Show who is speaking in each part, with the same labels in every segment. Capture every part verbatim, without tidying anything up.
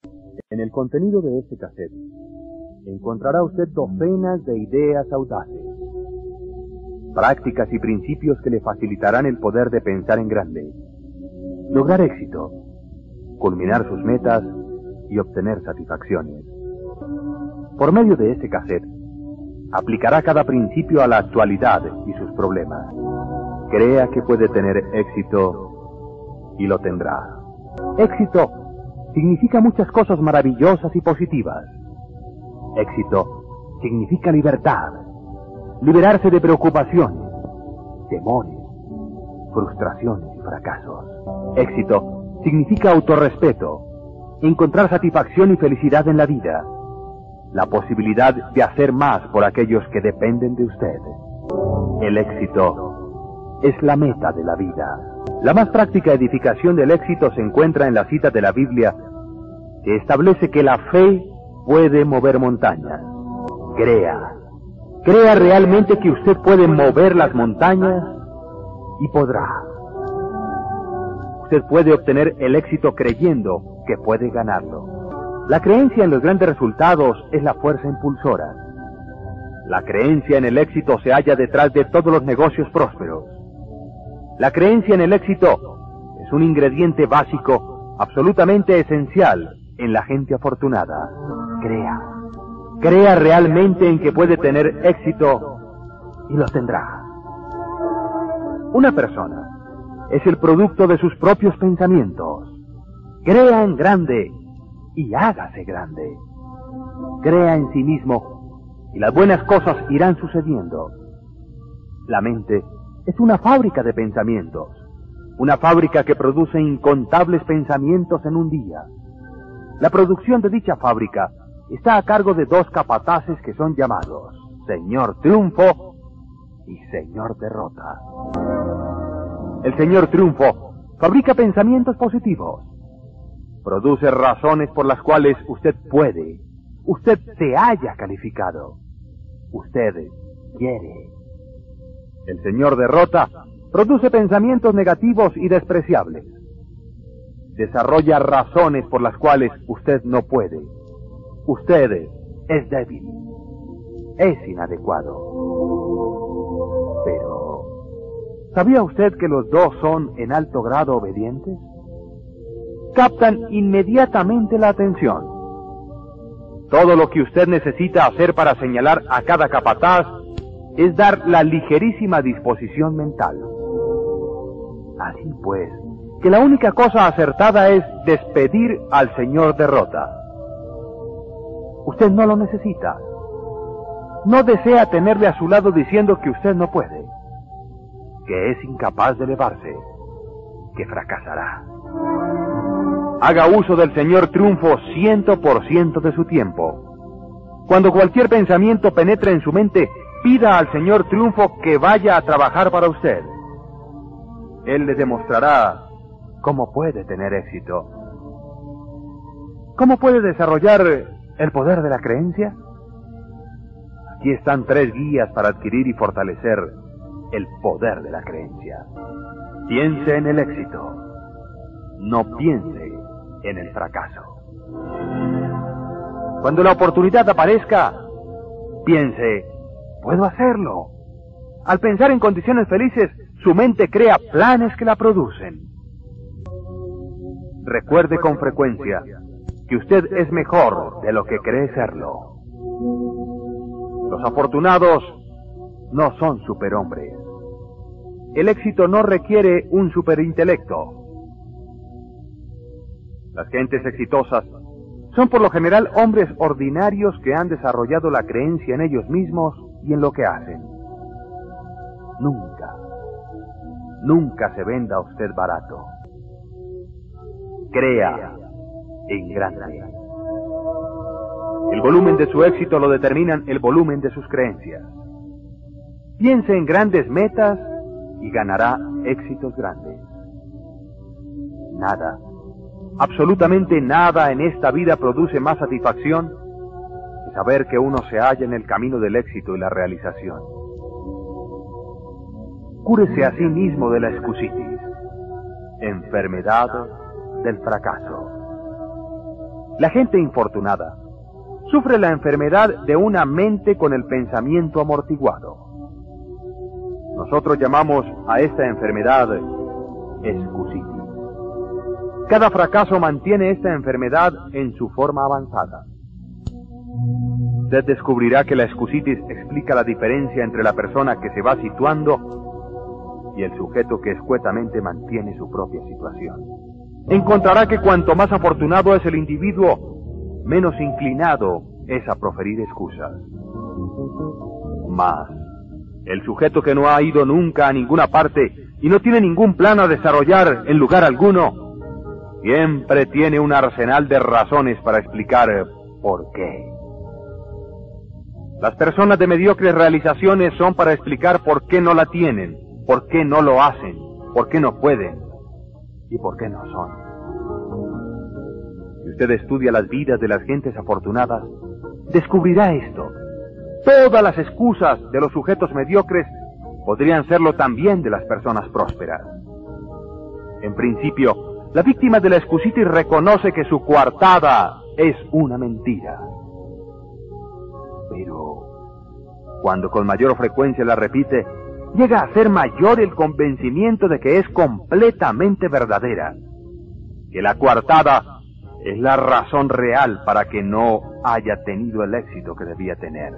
Speaker 1: En el contenido de este cassette encontrará usted docenas de ideas audaces, prácticas y principios que le facilitarán el poder de pensar en grande, lograr éxito, culminar sus metas y obtener satisfacciones. Por medio de este cassette, aplicará cada principio a la actualidad y sus problemas. Crea que puede tener éxito y lo tendrá. Éxito significa muchas cosas maravillosas y positivas. Éxito significa libertad, liberarse de preocupaciones, temores, frustraciones y fracasos. Éxito significa autorrespeto, encontrar satisfacción y felicidad en la vida, la posibilidad de hacer más por aquellos que dependen de usted. El éxito es la meta de la vida. La más práctica edificación del éxito se encuentra en la cita de la Biblia que establece que la fe puede mover montañas. Crea. Crea realmente que usted puede mover las montañas y podrá. Usted puede obtener el éxito creyendo que puede ganarlo. La creencia en los grandes resultados es la fuerza impulsora. La creencia en el éxito se halla detrás de todos los negocios prósperos. La creencia en el éxito es un ingrediente básico, absolutamente esencial en la gente afortunada. Crea. Crea realmente en que puede tener éxito y lo tendrá. Una persona es el producto de sus propios pensamientos. Crea en grande y hágase grande. Crea en sí mismo y las buenas cosas irán sucediendo. La mente es una fábrica de pensamientos, una fábrica que produce incontables pensamientos en un día. La producción de dicha fábrica está a cargo de dos capataces que son llamados Señor Triunfo y Señor Derrota. El Señor Triunfo fabrica pensamientos positivos, produce razones por las cuales usted puede, usted se haya calificado, usted quiere. El Señor Derrota produce pensamientos negativos y despreciables, desarrolla razones por las cuales usted no puede, usted es débil, es inadecuado. Pero, ¿sabía usted que los dos son en alto grado obedientes? Captan inmediatamente la atención. Todo lo que usted necesita hacer para señalar a cada capataz es dar la ligerísima disposición mental. Así pues, que la única cosa acertada es despedir al Señor Derrota. Usted no lo necesita. No desea tenerle a su lado diciendo que usted no puede, que es incapaz de elevarse, que fracasará. Haga uso del Señor Triunfo ciento por ciento de su tiempo. Cuando cualquier pensamiento penetre en su mente, pida al Señor Triunfo que vaya a trabajar para usted. Él le demostrará cómo puede tener éxito. ¿Cómo puede desarrollar el poder de la creencia? Aquí están tres guías para adquirir y fortalecer el poder de la creencia. Piense en el éxito. No piense en el fracaso. Cuando la oportunidad aparezca, piense, puedo hacerlo. Al pensar en condiciones felices, su mente crea planes que la producen. Recuerde con frecuencia que usted es mejor de lo que cree serlo. Los afortunados no son superhombres. El éxito no requiere un superintelecto. Las gentes exitosas son por lo general hombres ordinarios que han desarrollado la creencia en ellos mismos y en lo que hacen. Nunca, nunca se venda a usted barato. Crea en grande. El volumen de su éxito lo determinan el volumen de sus creencias. Piense en grandes metas y ganará éxitos grandes. Nada, absolutamente nada en esta vida produce más satisfacción que saber que uno se halla en el camino del éxito y la realización. Cúrese a sí mismo de la excusitis, enfermedad del fracaso. La gente infortunada sufre la enfermedad de una mente con el pensamiento amortiguado. Nosotros llamamos a esta enfermedad escusitis. Cada fracaso mantiene esta enfermedad en su forma avanzada. Usted descubrirá que la escusitis explica la diferencia entre la persona que se va situando y el sujeto que escuetamente mantiene su propia situación. Encontrará que cuanto más afortunado es el individuo, menos inclinado es a proferir excusas. Mas, el sujeto que no ha ido nunca a ninguna parte y no tiene ningún plan a desarrollar en lugar alguno, siempre tiene un arsenal de razones para explicar por qué. Las personas de mediocres realizaciones son para explicar por qué no la tienen, por qué no lo hacen, por qué no pueden y por qué no son. Si usted estudia las vidas de las gentes afortunadas, descubrirá esto. Todas las excusas de los sujetos mediocres podrían serlo también de las personas prósperas. En principio, la víctima de la escusitis reconoce que su coartada es una mentira. Pero, cuando con mayor frecuencia la repite, llega a ser mayor el convencimiento de que es completamente verdadera, que la coartada es la razón real para que no haya tenido el éxito que debía tener.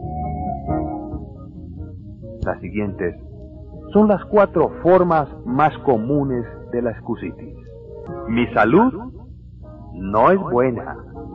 Speaker 1: Las siguientes son las cuatro formas más comunes de la escusitis. Mi salud no es buena.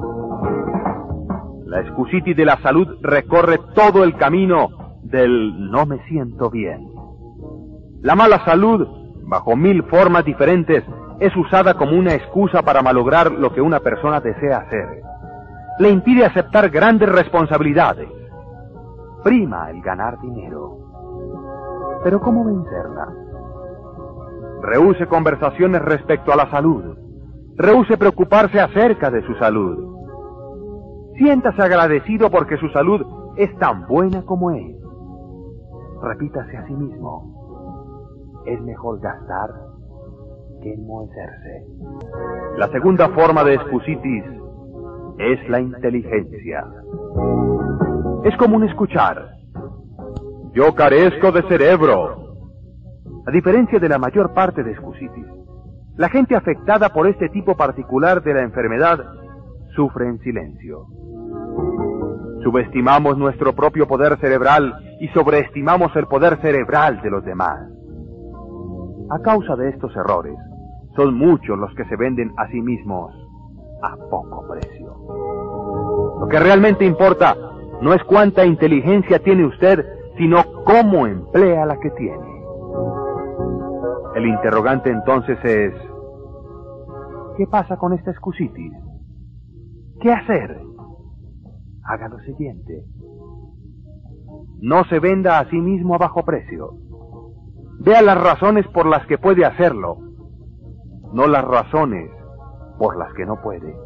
Speaker 1: La escusitis de la salud recorre todo el camino del no me siento bien. La mala salud, bajo mil formas diferentes, es usada como una excusa para malograr lo que una persona desea hacer. Le impide aceptar grandes responsabilidades. Prima el ganar dinero. Pero ¿cómo vencerla? Rehúse conversaciones respecto a la salud. Rehúse preocuparse acerca de su salud. Siéntase agradecido porque su salud es tan buena como es. Repítase a sí mismo: es mejor gastar que enmohecerse. La segunda forma de escusitis es la inteligencia. Es común escuchar: yo carezco de cerebro. A diferencia de la mayor parte de escusitis, la gente afectada por este tipo particular de la enfermedad sufre en silencio. Subestimamos nuestro propio poder cerebral y sobreestimamos el poder cerebral de los demás. A causa de estos errores, son muchos los que se venden a sí mismos a poco precio. Lo que realmente importa no es cuánta inteligencia tiene usted, sino cómo emplea la que tiene. El interrogante entonces es: ¿qué pasa con esta escusitis? ¿Qué hacer? Haga lo siguiente: no se venda a sí mismo a bajo precio. Vea las razones por las que puede hacerlo, no las razones por las que no puede.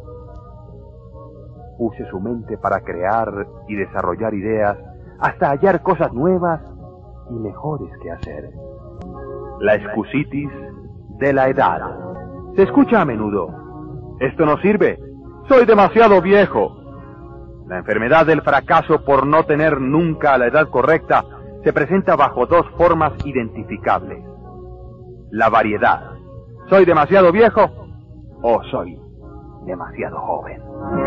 Speaker 1: Use su mente para crear y desarrollar ideas hasta hallar cosas nuevas y mejores que hacer. La escusitis de la edad. Se escucha a menudo: esto no sirve, soy demasiado viejo. La enfermedad del fracaso por no tener nunca la edad correcta se presenta bajo dos formas identificables. La variedad: ¿soy demasiado viejo o soy demasiado joven?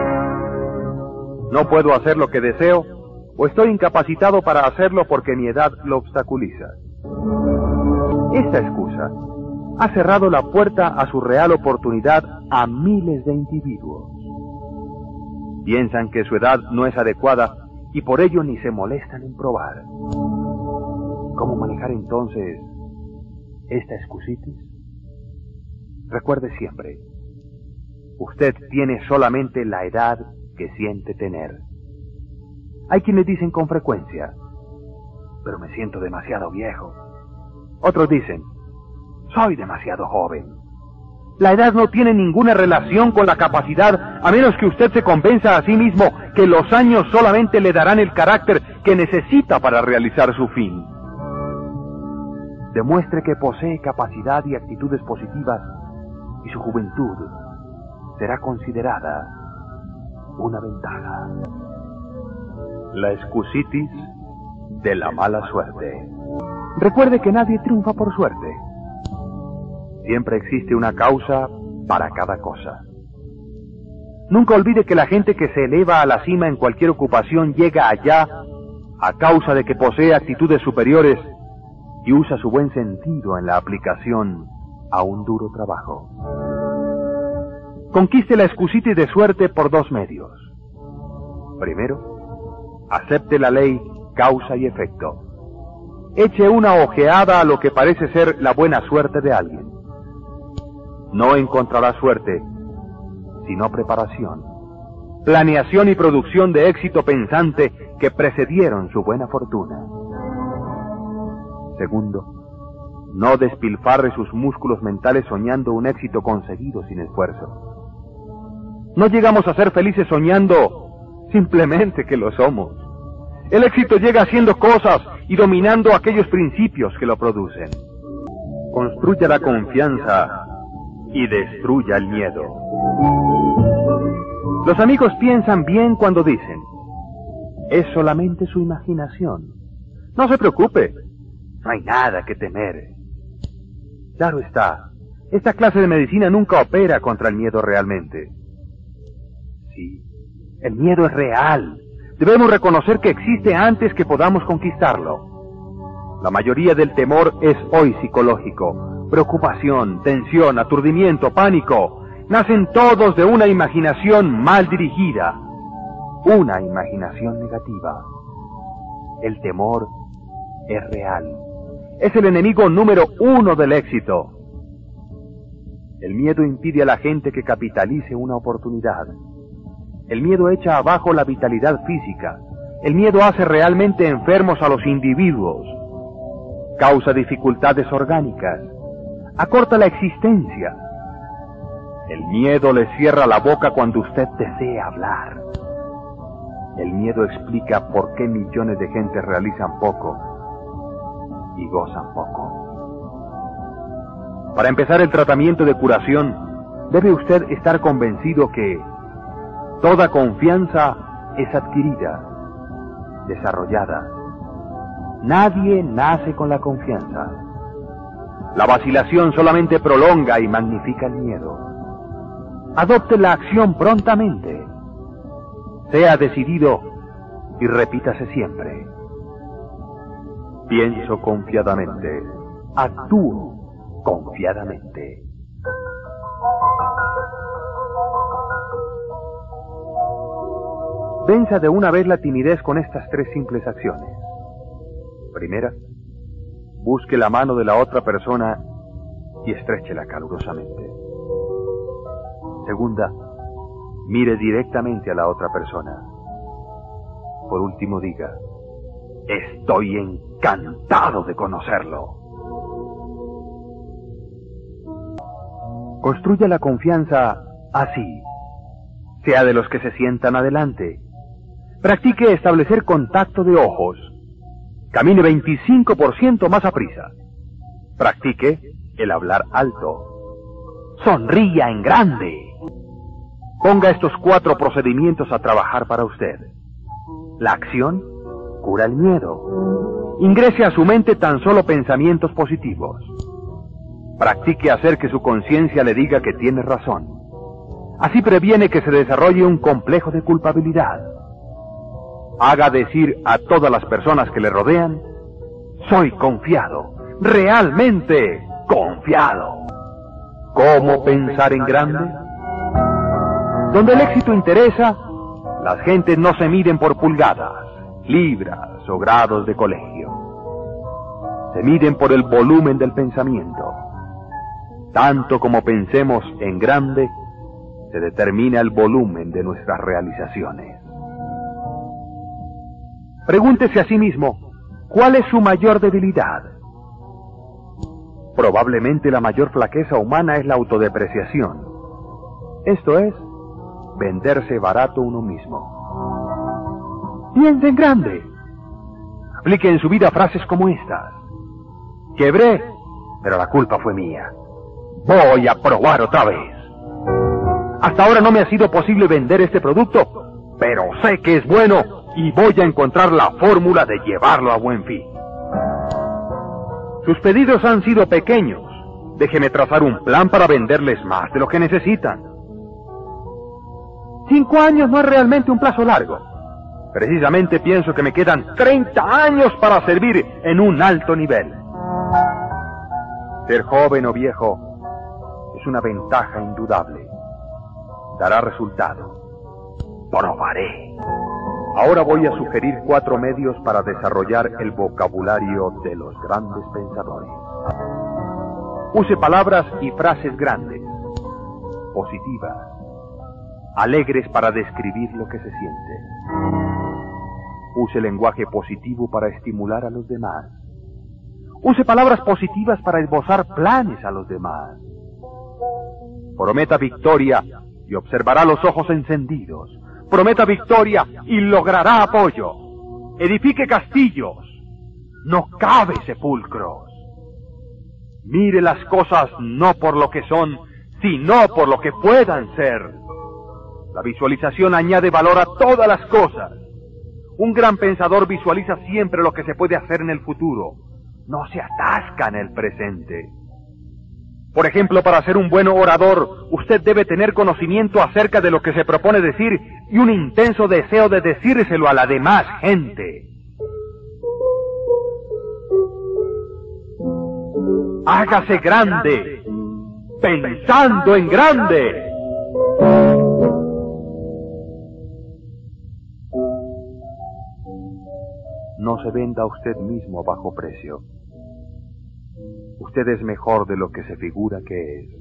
Speaker 1: No puedo hacer lo que deseo o estoy incapacitado para hacerlo porque mi edad lo obstaculiza. Esta excusa ha cerrado la puerta a su real oportunidad a miles de individuos. Piensan que su edad no es adecuada y por ello ni se molestan en probar. ¿Cómo manejar entonces esta escusitis? Recuerde siempre: usted tiene solamente la edad que siente tener. Hay quienes dicen con frecuencia: pero me siento demasiado viejo. Otros dicen: soy demasiado joven. La edad no tiene ninguna relación con la capacidad, a menos que usted se convenza a sí mismo que los años solamente le darán el carácter que necesita para realizar su fin. Demuestre que posee capacidad y actitudes positivas y su juventud será considerada una ventaja. La excusitis de la mala suerte. Recuerde que nadie triunfa por suerte. Siempre existe una causa para cada cosa. Nunca olvide que la gente que se eleva a la cima en cualquier ocupación llega allá a causa de que posee actitudes superiores y usa su buen sentido en la aplicación a un duro trabajo. Conquiste la excusitis de suerte por dos medios. Primero, acepte la ley causa y efecto. Eche una ojeada a lo que parece ser la buena suerte de alguien. No encontrará suerte, sino preparación, planeación y producción de éxito pensante que precedieron su buena fortuna. Segundo, no despilfarre sus músculos mentales soñando un éxito conseguido sin esfuerzo. No llegamos a ser felices soñando simplemente que lo somos. El éxito llega haciendo cosas y dominando aquellos principios que lo producen. Construya la confianza y destruya el miedo. Los amigos piensan bien cuando dicen, es solamente su imaginación. No se preocupe, no hay nada que temer. Claro está, esta clase de medicina nunca opera contra el miedo realmente. Sí, el miedo es real. Debemos reconocer que existe antes que podamos conquistarlo. La mayoría del temor es hoy psicológico. Preocupación, tensión, aturdimiento, pánico, nacen todos de una imaginación mal dirigida. Una imaginación negativa. El temor es real. Es el enemigo número uno del éxito. El miedo impide a la gente que capitalice una oportunidad. El miedo echa abajo la vitalidad física. El miedo hace realmente enfermos a los individuos. Causa dificultades orgánicas. Acorta la existencia. El miedo le cierra la boca cuando usted desea hablar. El miedo explica por qué millones de gente realizan poco y gozan poco. Para empezar el tratamiento de curación, debe usted estar convencido que toda confianza es adquirida, desarrollada. Nadie nace con la confianza. La vacilación solamente prolonga y magnifica el miedo. Adopte la acción prontamente. Sea decidido y repítase siempre. Pienso confiadamente. Actúo confiadamente. Venza de una vez la timidez con estas tres simples acciones. Primera, busque la mano de la otra persona y estréchela calurosamente. Segunda, mire directamente a la otra persona. Por último, diga, estoy encantado de conocerlo. Construya la confianza así. Sea de los que se sientan adelante. Practique establecer contacto de ojos. Camine veinticinco por ciento más aprisa. Practique el hablar alto. Sonría en grande. Ponga estos cuatro procedimientos a trabajar para usted. La acción cura el miedo. Ingrese a su mente tan solo pensamientos positivos. Practique hacer que su conciencia le diga que tiene razón. Así previene que se desarrolle un complejo de culpabilidad. Haga decir a todas las personas que le rodean, soy confiado, realmente confiado. ¿Cómo pensar en grande? Donde el éxito interesa, las gentes no se miden por pulgadas, libras o grados de colegio. Se miden por el volumen del pensamiento. Tanto como pensemos en grande, se determina el volumen de nuestras realizaciones. Pregúntese a sí mismo, ¿cuál es su mayor debilidad? Probablemente la mayor flaqueza humana es la autodepreciación. Esto es, venderse barato uno mismo. Piense en grande. Aplique en su vida frases como estas. Quebré, pero la culpa fue mía. Voy a probar otra vez. Hasta ahora no me ha sido posible vender este producto, pero sé que es bueno y voy a encontrar la fórmula de llevarlo a buen fin. Sus pedidos han sido pequeños. Déjeme trazar un plan para venderles más de lo que necesitan. Cinco años no es realmente un plazo largo. Precisamente pienso que me quedan treinta años para servir en un alto nivel. Ser joven o viejo es una ventaja indudable. Dará resultado. Probaré. Ahora voy a sugerir cuatro medios para desarrollar el vocabulario de los grandes pensadores. Use palabras y frases grandes, positivas, alegres para describir lo que se siente. Use lenguaje positivo para estimular a los demás. Use palabras positivas para esbozar planes a los demás. Prometa victoria y observará los ojos encendidos. Prometa victoria y logrará apoyo. Edifique castillos, no cabe sepulcros. Mire las cosas no por lo que son, sino por lo que puedan ser. La visualización añade valor a todas las cosas. Un gran pensador visualiza siempre lo que se puede hacer en el futuro. No se atasca en el presente. Por ejemplo, para ser un buen orador, usted debe tener conocimiento acerca de lo que se propone decir y un intenso deseo de decírselo a la demás gente. Hágase grande, pensando en grande. No se venda a usted mismo a bajo precio. Usted es mejor de lo que se figura que es.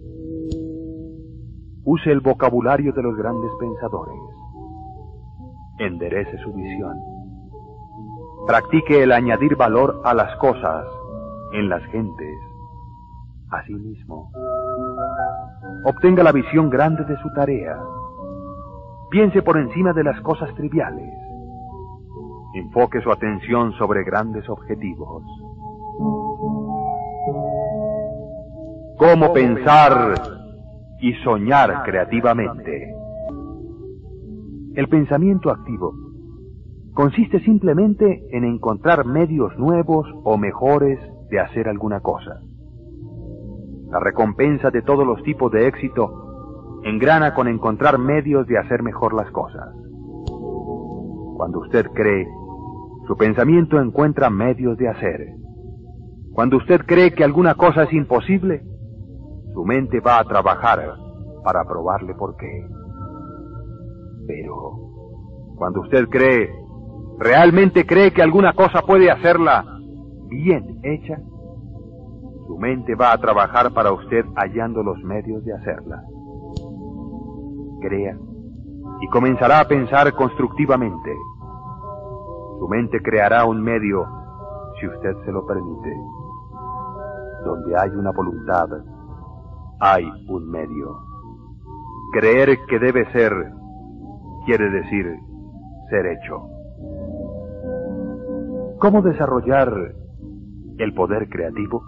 Speaker 1: Use el vocabulario de los grandes pensadores. Enderece su visión. Practique el añadir valor a las cosas, en las gentes, a sí mismo. Obtenga la visión grande de su tarea. Piense por encima de las cosas triviales. Enfoque su atención sobre grandes objetivos. Cómo pensar y soñar creativamente. El pensamiento activo consiste simplemente en encontrar medios nuevos o mejores de hacer alguna cosa. La recompensa de todos los tipos de éxito engrana con encontrar medios de hacer mejor las cosas. Cuando usted cree, su pensamiento encuentra medios de hacer. Cuando usted cree que alguna cosa es imposible, su mente va a trabajar para probarle por qué. Pero, cuando usted cree, realmente cree que alguna cosa puede hacerla bien hecha, su mente va a trabajar para usted hallando los medios de hacerla. Crea y comenzará a pensar constructivamente. Su mente creará un medio si usted se lo permite. Donde hay una voluntad, hay un medio. Creer que debe ser, quiere decir ser hecho. ¿Cómo desarrollar el poder creativo?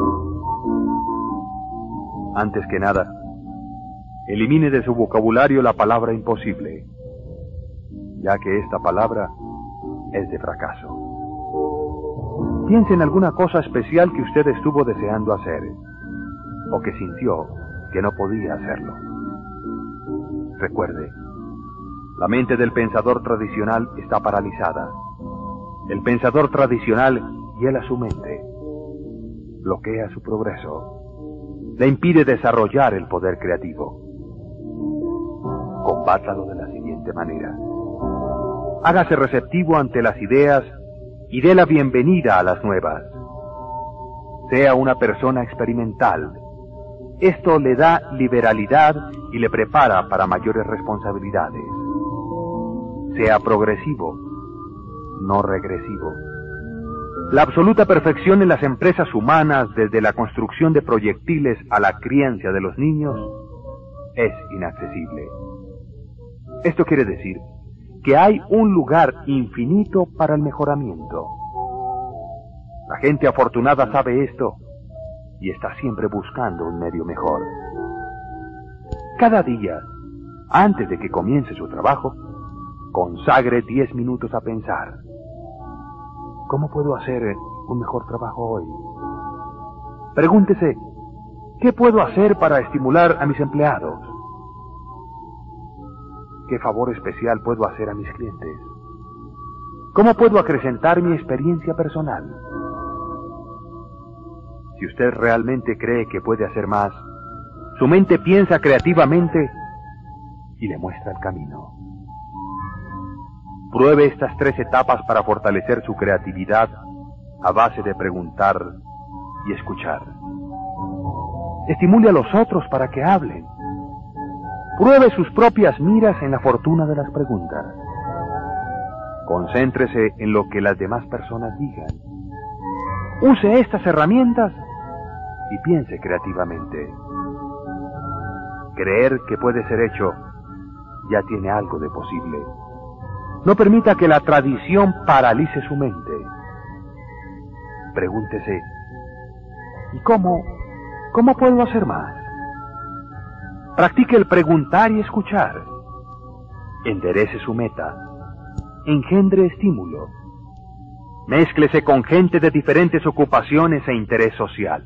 Speaker 1: Antes que nada, elimine de su vocabulario la palabra imposible, ya que esta palabra es de fracaso. Piense en alguna cosa especial que usted estuvo deseando hacer, o que sintió que no podía hacerlo. Recuerde, la mente del pensador tradicional está paralizada. El pensador tradicional hiela su mente, bloquea su progreso, le impide desarrollar el poder creativo. Combátalo de la siguiente manera. Hágase receptivo ante las ideas y dé la bienvenida a las nuevas. Sea una persona experimental. Esto le da liberalidad y le prepara para mayores responsabilidades. Sea progresivo, no regresivo. La absoluta perfección en las empresas humanas, desde la construcción de proyectiles a la crianza de los niños, es inaccesible. Esto quiere decir que hay un lugar infinito para el mejoramiento. La gente afortunada sabe esto y está siempre buscando un medio mejor. Cada día Antes de que comience su trabajo, consagre diez minutos a pensar. ¿Cómo puedo hacer un mejor trabajo hoy? Pregúntese, ¿qué puedo hacer para estimular a mis empleados? ¿Qué favor especial puedo hacer a mis clientes? ¿Cómo puedo acrecentar mi experiencia personal? Si usted realmente cree que puede hacer más, su mente piensa creativamente y le muestra el camino. Pruebe estas tres etapas para fortalecer su creatividad a base de preguntar y escuchar. Estimule a los otros para que hablen. Pruebe sus propias miras en la fortuna de las preguntas. Concéntrese en lo que las demás personas digan. Use estas herramientas y piense creativamente. Creer que puede ser hecho ya tiene algo de posible. No permita que la tradición paralice su mente. Pregúntese, ¿y cómo, cómo puedo hacer más? Practique el preguntar y escuchar. Enderece su meta. Engendre estímulo. Mézclese con gente de diferentes ocupaciones e interés social.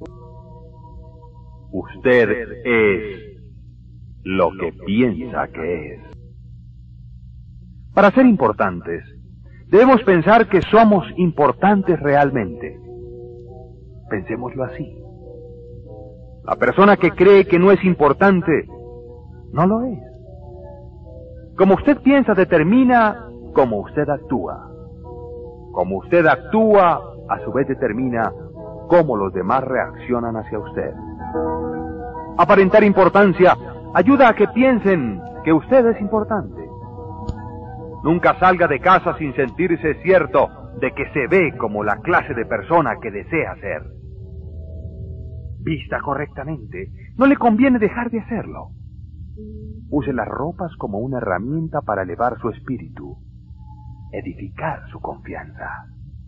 Speaker 1: Usted es lo que piensa que es. Para ser importantes, debemos pensar que somos importantes realmente. Pensémoslo así. La persona que cree que no es importante, no lo es. Como usted piensa determina cómo usted actúa. Como usted actúa, a su vez determina cómo los demás reaccionan hacia usted. Aparentar importancia ayuda a que piensen que usted es importante. Nunca salga de casa sin sentirse cierto de que se ve como la clase de persona que desea ser. Vista correctamente, no le conviene dejar de hacerlo. Use las ropas como una herramienta para elevar su espíritu, edificar su confianza.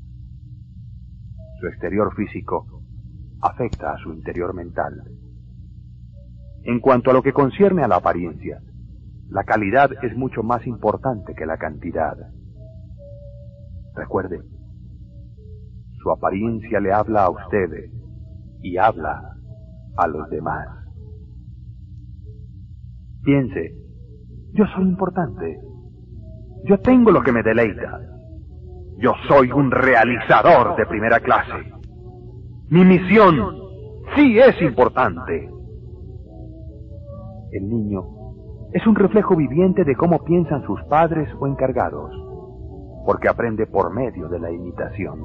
Speaker 1: Su exterior físico afecta a su interior mental. En cuanto a lo que concierne a la apariencia, la calidad es mucho más importante que la cantidad. Recuerde, su apariencia le habla a usted y habla a los demás. Piense, yo soy importante. Yo tengo lo que me deleita. Yo soy un realizador de primera clase. Mi misión sí es importante. El niño es un reflejo viviente de cómo piensan sus padres o encargados, porque aprende por medio de la imitación.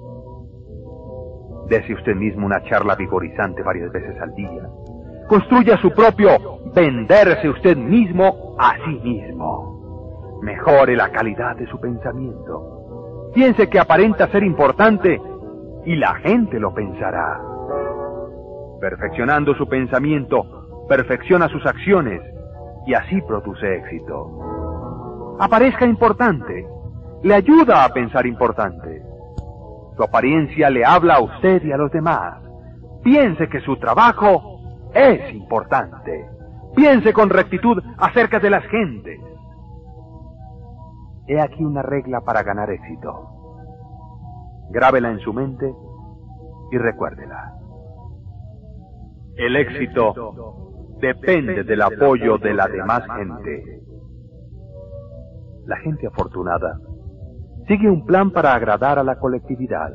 Speaker 1: Dese usted mismo una charla vigorizante varias veces al día. Construya su propio venderse usted mismo a sí mismo. Mejore la calidad de su pensamiento. Piense que aparenta ser importante y la gente lo pensará. Perfeccionando su pensamiento, perfecciona sus acciones y así produce éxito. Aparezca importante, le ayuda a pensar importante. Su apariencia le habla a usted y a los demás. Piense que su trabajo es importante. Piense con rectitud acerca de las gentes. He aquí una regla para ganar éxito. Grábela en su mente y recuérdela. El éxito depende del apoyo de la demás gente. La gente afortunada sigue un plan para agradar a la colectividad.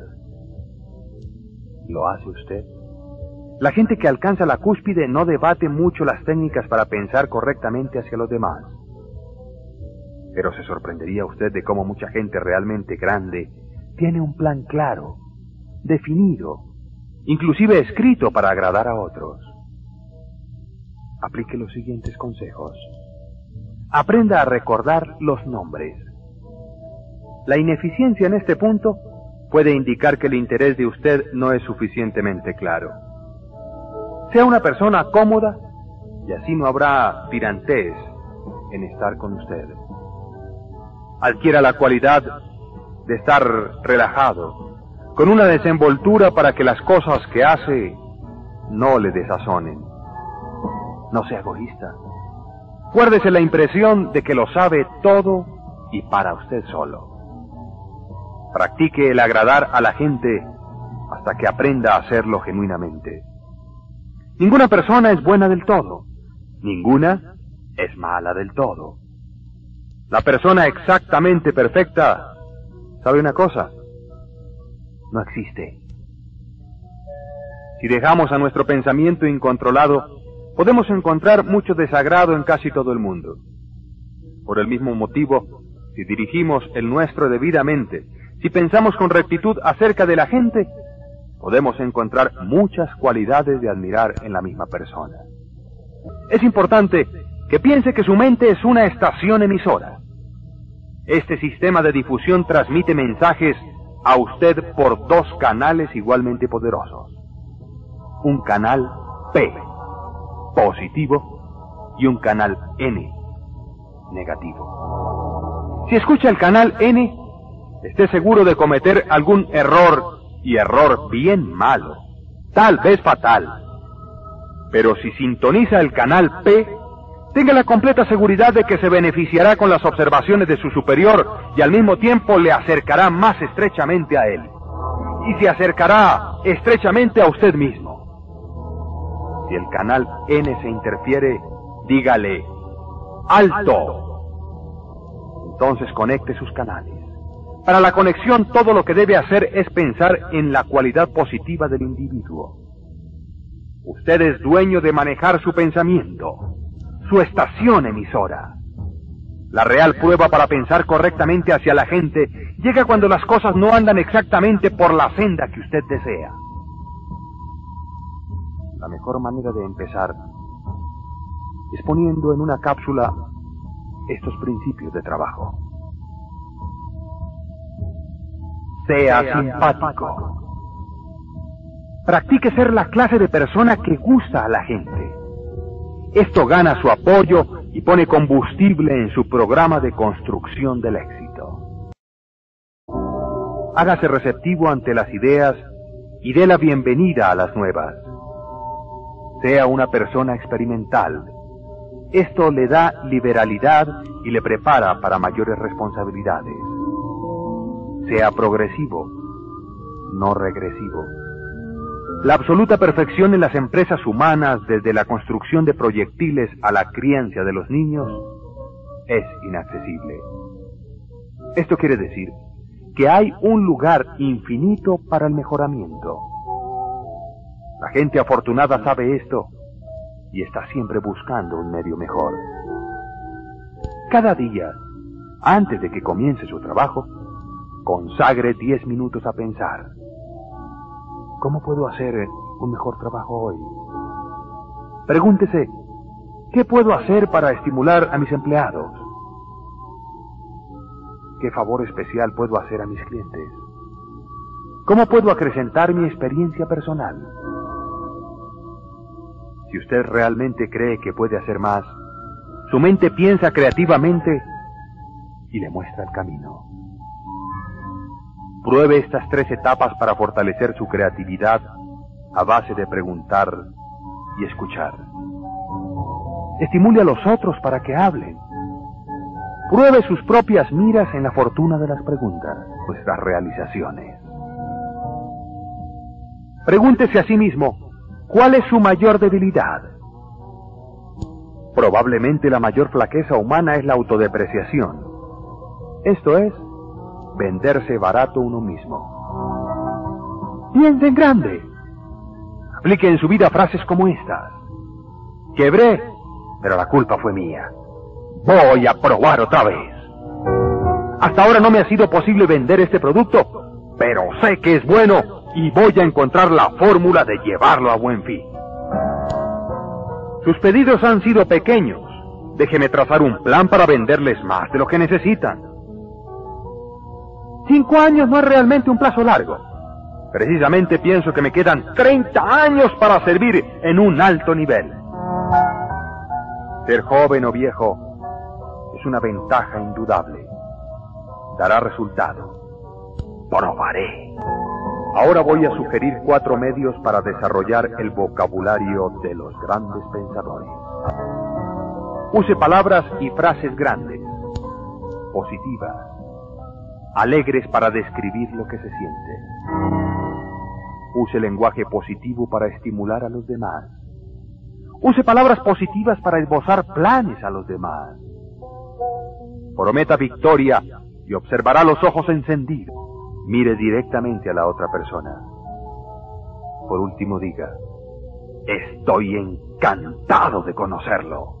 Speaker 1: ¿Lo hace usted? La gente que alcanza la cúspide no debate mucho las técnicas para pensar correctamente hacia los demás. Pero se sorprendería usted de cómo mucha gente realmente grande tiene un plan claro, definido, inclusive escrito para agradar a otros. Aplique los siguientes consejos. Aprenda a recordar los nombres. La ineficiencia en este punto puede indicar que el interés de usted no es suficientemente claro. Sea una persona cómoda y así no habrá tirantez en estar con usted. Adquiera la cualidad de estar relajado, con una desenvoltura para que las cosas que hace no le desazonen. No sea egoísta. Guárdese la impresión de que lo sabe todo y para usted solo. Practique el agradar a la gente hasta que aprenda a hacerlo genuinamente. Ninguna persona es buena del todo. Ninguna es mala del todo. La persona exactamente perfecta, ¿sabe una cosa? No existe. Si dejamos a nuestro pensamiento incontrolado, podemos encontrar mucho desagrado en casi todo el mundo. Por el mismo motivo, si dirigimos el nuestro debidamente, si pensamos con rectitud acerca de la gente, podemos encontrar muchas cualidades de admirar en la misma persona. Es importante que piense que su mente es una estación emisora. Este sistema de difusión transmite mensajes a usted por dos canales igualmente poderosos. Un canal P, positivo, y un canal N, negativo. Si escucha el canal N, esté seguro de cometer algún error, y error bien malo, tal vez fatal. Pero si sintoniza el canal P, tenga la completa seguridad de que se beneficiará con las observaciones de su superior y al mismo tiempo le acercará más estrechamente a él. Y se acercará estrechamente a usted mismo. Si el canal N se interfiere, dígale, ¡alto! Entonces conecte sus canales. Para la conexión, todo lo que debe hacer es pensar en la cualidad positiva del individuo. Usted es dueño de manejar su pensamiento, su estación emisora. La real prueba para pensar correctamente hacia la gente llega cuando las cosas no andan exactamente por la senda que usted desea. La mejor manera de empezar es poniendo en una cápsula estos principios de trabajo. Sea simpático. Practique ser la clase de persona que gusta a la gente. Esto gana su apoyo y pone combustible en su programa de construcción del éxito. Hágase receptivo ante las ideas y dé la bienvenida a las nuevas. Sea una persona experimental. Esto le da liberalidad y le prepara para mayores responsabilidades. Sea progresivo, no regresivo. La absoluta perfección en las empresas humanas, desde la construcción de proyectiles a la crianza de los niños, es inaccesible. Esto quiere decir que hay un lugar infinito para el mejoramiento. La gente afortunada sabe esto y está siempre buscando un medio mejor. Cada día, antes de que comience su trabajo, consagre diez minutos a pensar. ¿Cómo puedo hacer un mejor trabajo hoy? Pregúntese, ¿qué puedo hacer para estimular a mis empleados? ¿Qué favor especial puedo hacer a mis clientes? ¿Cómo puedo acrecentar mi experiencia personal? Si usted realmente cree que puede hacer más, su mente piensa creativamente y le muestra el camino. Pruebe estas tres etapas para fortalecer su creatividad a base de preguntar y escuchar. Estimule a los otros para que hablen. Pruebe sus propias miras en la fortuna de las preguntas, vuestras realizaciones. Pregúntese a sí mismo, ¿cuál es su mayor debilidad? Probablemente la mayor flaqueza humana es la autodepreciación. Esto es, venderse barato uno mismo. Piense en grande. Aplique en su vida frases como estas. Quebré, pero la culpa fue mía. Voy a probar otra vez. Hasta ahora no me ha sido posible vender este producto, pero sé que es bueno y voy a encontrar la fórmula de llevarlo a buen fin. Sus pedidos han sido pequeños. Déjeme trazar un plan para venderles más de lo que necesitan. Cinco años no es realmente un plazo largo. Precisamente pienso que me quedan treinta años para servir en un alto nivel. Ser joven o viejo es una ventaja indudable. Dará resultado. Probaré. Ahora voy a sugerir cuatro medios para desarrollar el vocabulario de los grandes pensadores. Use palabras y frases grandes, positivas, alegres para describir lo que se siente. Use lenguaje positivo para estimular a los demás. Use palabras positivas para esbozar planes a los demás. Prometa victoria y observará los ojos encendidos. Mire directamente a la otra persona. Por último diga, estoy encantado de conocerlo.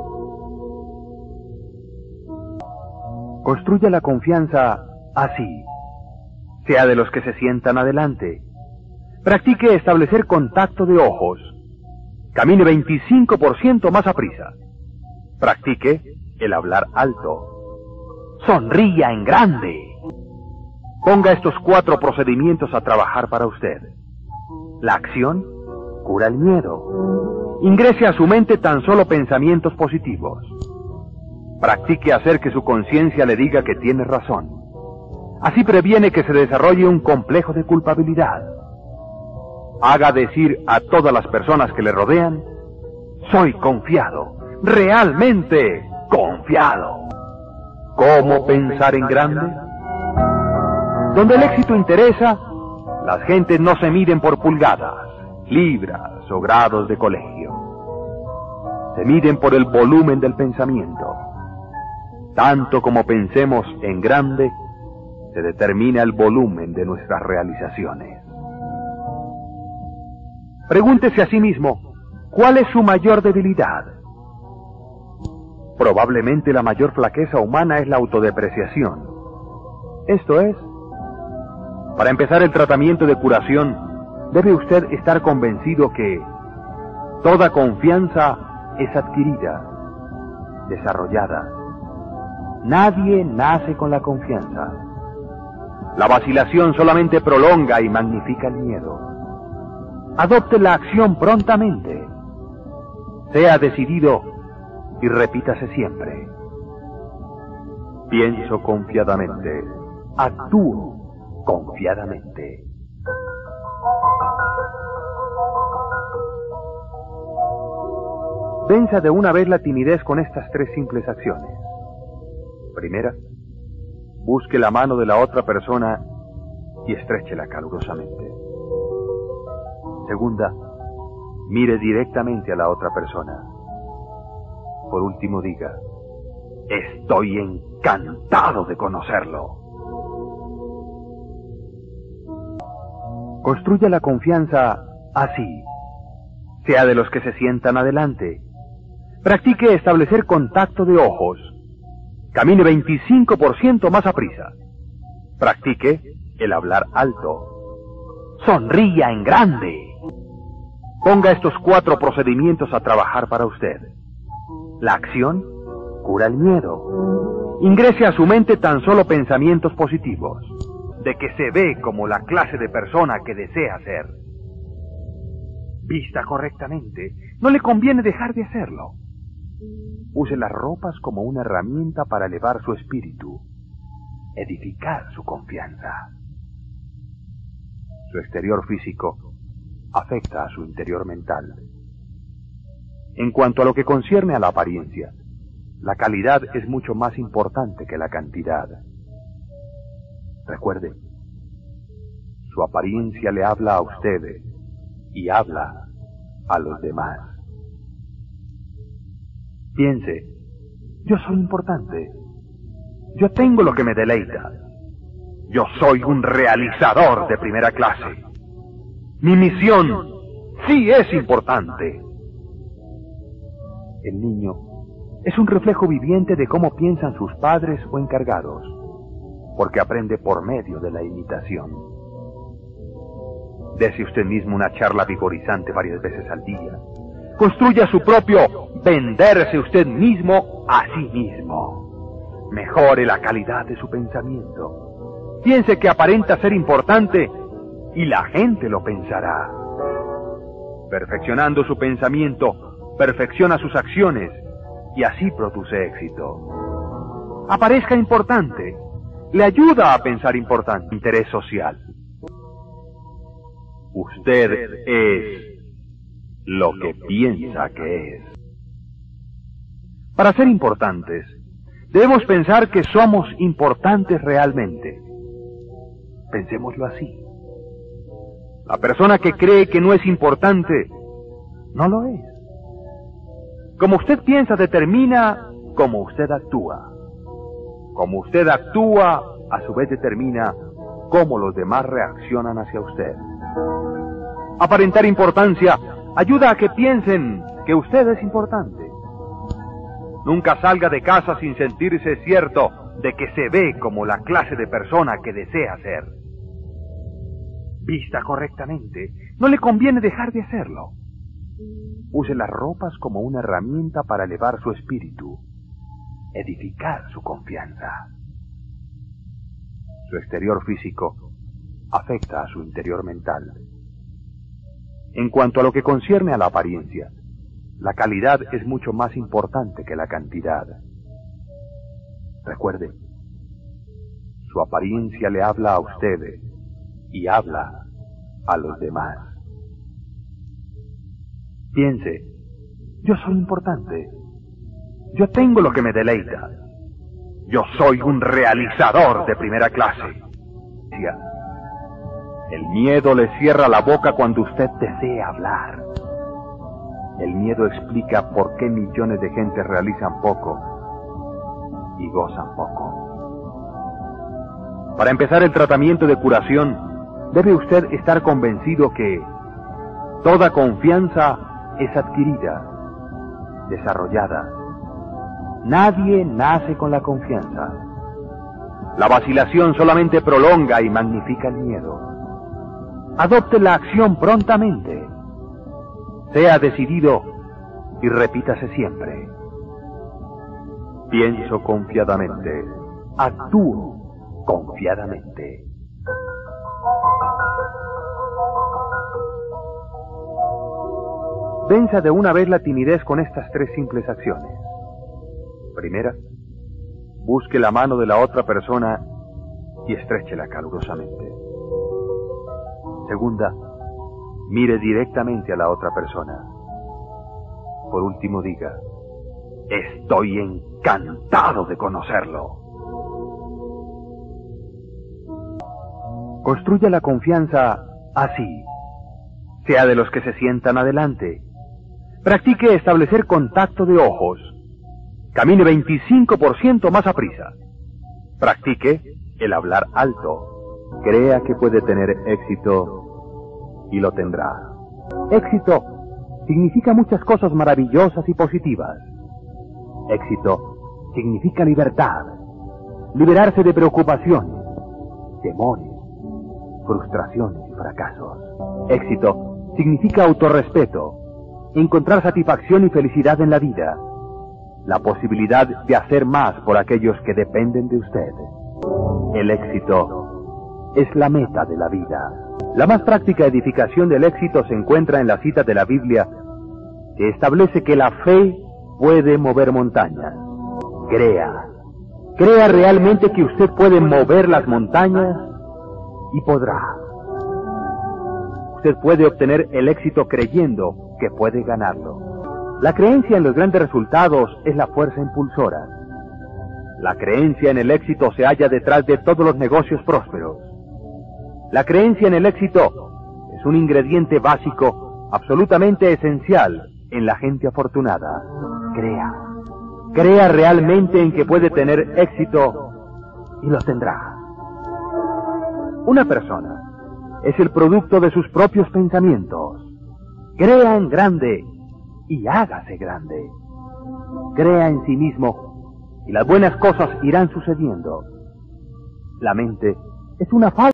Speaker 1: Construya la confianza así. Sea de los que se sientan adelante. Practique establecer contacto de ojos. Camine veinticinco por ciento más aprisa. Practique el hablar alto. Sonría en grande. Ponga estos cuatro procedimientos a trabajar para usted. La acción cura el miedo. Ingrese a su mente tan solo pensamientos positivos. Practique hacer que su conciencia le diga que tiene razón. Así previene que se desarrolle un complejo de culpabilidad. Haga decir a todas las personas que le rodean, soy confiado, realmente confiado. ¿Cómo pensar en grande? Donde el éxito interesa, las gentes no se miden por pulgadas, libras o grados de colegio. Se miden por el volumen del pensamiento. Tanto como pensemos en grande, se determina el volumen de nuestras realizaciones. Pregúntese a sí mismo, ¿cuál es su mayor debilidad? Probablemente la mayor flaqueza humana es la autodepreciación. Esto es, para empezar el tratamiento de curación, debe usted estar convencido que toda confianza es adquirida, desarrollada. Nadie nace con la confianza. La vacilación solamente prolonga y magnifica el miedo. Adopte la acción prontamente. Sea decidido y repítase siempre. Pienso confiadamente. Actúo confiadamente. Venza de una vez la timidez con estas tres simples acciones. Primera, busque la mano de la otra persona y estréchela calurosamente. Segunda, mire directamente a la otra persona. Por último diga, estoy encantado de conocerlo. Construya la confianza así. Sea de los que se sientan adelante. Practique establecer contacto de ojos. Camine veinticinco por ciento más aprisa. Practique el hablar alto. Sonría en grande. Ponga estos cuatro procedimientos a trabajar para usted. La acción cura el miedo. Ingrese a su mente tan solo pensamientos positivos, de que se ve como la clase de persona que desea ser. Vista correctamente, no le conviene dejar de hacerlo. Use las ropas como una herramienta para elevar su espíritu, edificar su confianza. Su exterior físico afecta a su interior mental. En cuanto a lo que concierne a la apariencia, la calidad es mucho más importante que la cantidad. Recuerde, su apariencia le habla a usted y habla a los demás. Piense, yo soy importante. Yo tengo lo que me deleita. Yo soy un realizador de primera clase. Mi misión sí es importante. El niño es un reflejo viviente de cómo piensan sus padres o encargados, porque aprende por medio de la imitación. Dese usted mismo una charla vigorizante varias veces al día. Construya su propio venderse usted mismo a sí mismo. Mejore la calidad de su pensamiento. Piense que aparenta ser importante y la gente lo pensará. Perfeccionando su pensamiento, perfecciona sus acciones y así produce éxito. Aparezca importante. Le ayuda a pensar importante. Interés social. Usted es lo que piensa que es. Para ser importantes, debemos pensar que somos importantes realmente. Pensémoslo así. La persona que cree que no es importante, no lo es. Como usted piensa determina cómo usted actúa. Como usted actúa, a su vez determina cómo los demás reaccionan hacia usted. Aparentar importancia ayuda a que piensen que usted es importante. Nunca salga de casa sin sentirse cierto de que se ve como la clase de persona que desea ser. Vista correctamente, no le conviene dejar de hacerlo. Use las ropas como una herramienta para elevar su espíritu, edificar su confianza. Su exterior físico afecta a su interior mental. En cuanto a lo que concierne a la apariencia, la calidad es mucho más importante que la cantidad. Recuerde, su apariencia le habla a usted y habla a los demás. Piense, yo soy importante. Yo tengo lo que me deleita. Yo soy un realizador de primera clase. El miedo le cierra la boca cuando usted desea hablar. El miedo explica por qué millones de gente realizan poco y gozan poco. Para empezar el tratamiento de curación, debe usted estar convencido que toda confianza es adquirida, desarrollada. Nadie nace con la confianza. La vacilación solamente prolonga y magnifica el miedo. Adopte la acción prontamente. Sea decidido y repítase siempre. Pienso confiadamente. Actúo confiadamente. Venza de una vez la timidez con estas tres simples acciones. Primera, busque la mano de la otra persona y estréchela calurosamente. Segunda, mire directamente a la otra persona. Por último, diga, estoy encantado de conocerlo. Construya la confianza así. Sea de los que se sientan adelante. Practique establecer contacto de ojos. Camine veinticinco por ciento más aprisa. Practique el hablar alto. Crea que puede tener éxito y lo tendrá. Éxito significa muchas cosas maravillosas y positivas. Éxito significa libertad. Liberarse de preocupaciones, temores, frustraciones y fracasos. Éxito significa autorrespeto. Encontrar satisfacción y felicidad en la vida. La posibilidad de hacer más por aquellos que dependen de usted. El éxito es la meta de la vida. La más práctica edificación del éxito se encuentra en la cita de la Biblia que establece que la fe puede mover montañas. Crea. Crea realmente que usted puede mover las montañas y podrá. Usted puede obtener el éxito creyendo que puede ganarlo. La creencia en los grandes resultados es la fuerza impulsora. La creencia en el éxito se halla detrás de todos los negocios prósperos. La creencia en el éxito es un ingrediente básico, absolutamente esencial en la gente afortunada. Crea. Crea realmente en que puede tener éxito y lo tendrá. Una persona es el producto de sus propios pensamientos. Crea en grande y hágase grande. Crea en sí mismo y las buenas cosas irán sucediendo. La mente es una falsa